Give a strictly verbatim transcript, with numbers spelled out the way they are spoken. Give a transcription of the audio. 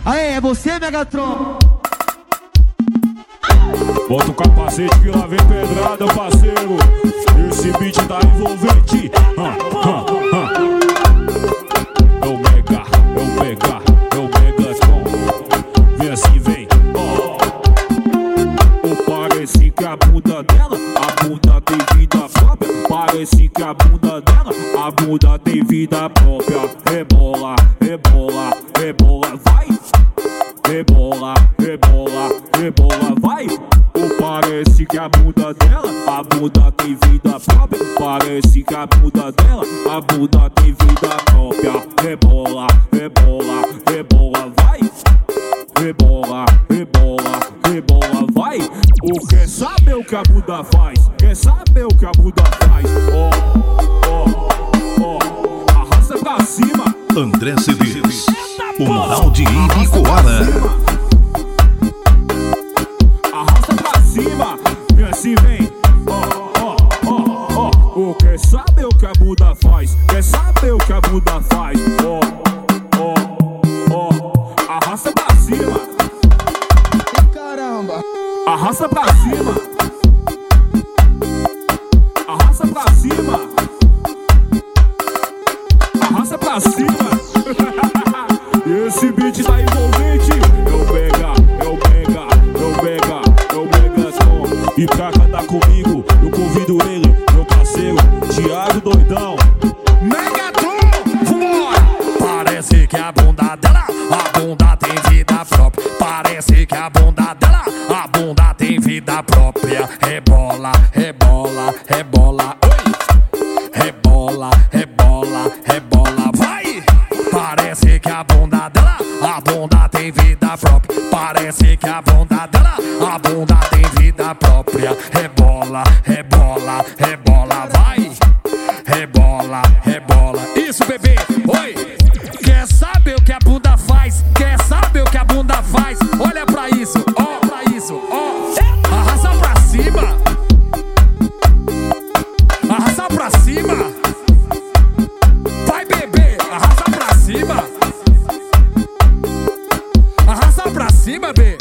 Aê, é você, Megatron? Bota o capacete que lá vem pedrada, parceiro. Esse beat tá envolvente. Ah, ah, ah. É o Mega, é o Mega, é o Megatron. Vem assim, vem. Oh. Oh, parece que a bunda dela, a bunda tem vida própria. Parece que a bunda dela, a bunda tem vida própria. Rebola, rebola, rebola, vai. Rebola, rebola, rebola, vai. Ou parece que a bunda dela, a bunda tem vida própria. Parece que a bunda dela, a bunda tem vida própria. Rebola, rebola, rebola, vai. Rebola, rebola, rebola, vai. Ou quer saber o que a bunda faz? Quer saber o que a bunda faz? Ó, ó, ó, arrasta pra cima. André Cedês, o moral de Ibicoara. Arrasta pra cima, vem assim, vem. Ó, ó, ó, ó. Oh, quer saber o que a bunda faz? Quer saber o que a bunda faz? Ó, ó, ó. Arrasta pra cima. Caramba. Arrasta pra cima. Arrasta pra cima. Arrasta pra cima. Esse beat tá envolvente. É o Mega, é o Mega, é o Mega, é o Megatron. E pra cantar comigo, eu convido ele, meu parceiro, Thiago Doidão. Megatron, vambora! Parece que a bunda dela, a bunda tem vida própria. Parece que a bunda dela, a bunda tem vida própria. Rebola, rebola, rebola, oi! Rebola, rebola, rebola, vai! Parece que a bunda dela, a bunda tem vida própria. Parece que a bunda dela, a bunda tem vida própria. Rebola, rebola, rebola, vai! Rebola, rebola. Isso, bebê, oi! Quer saber o que a bunda faz? Quer saber o que a bunda faz? Olha pra isso, ó, pra isso, ó. Arrasta pra cima. Arrasta pra cima. Vai, bebê, arrasta pra cima. Arrasta pra cima, bebê.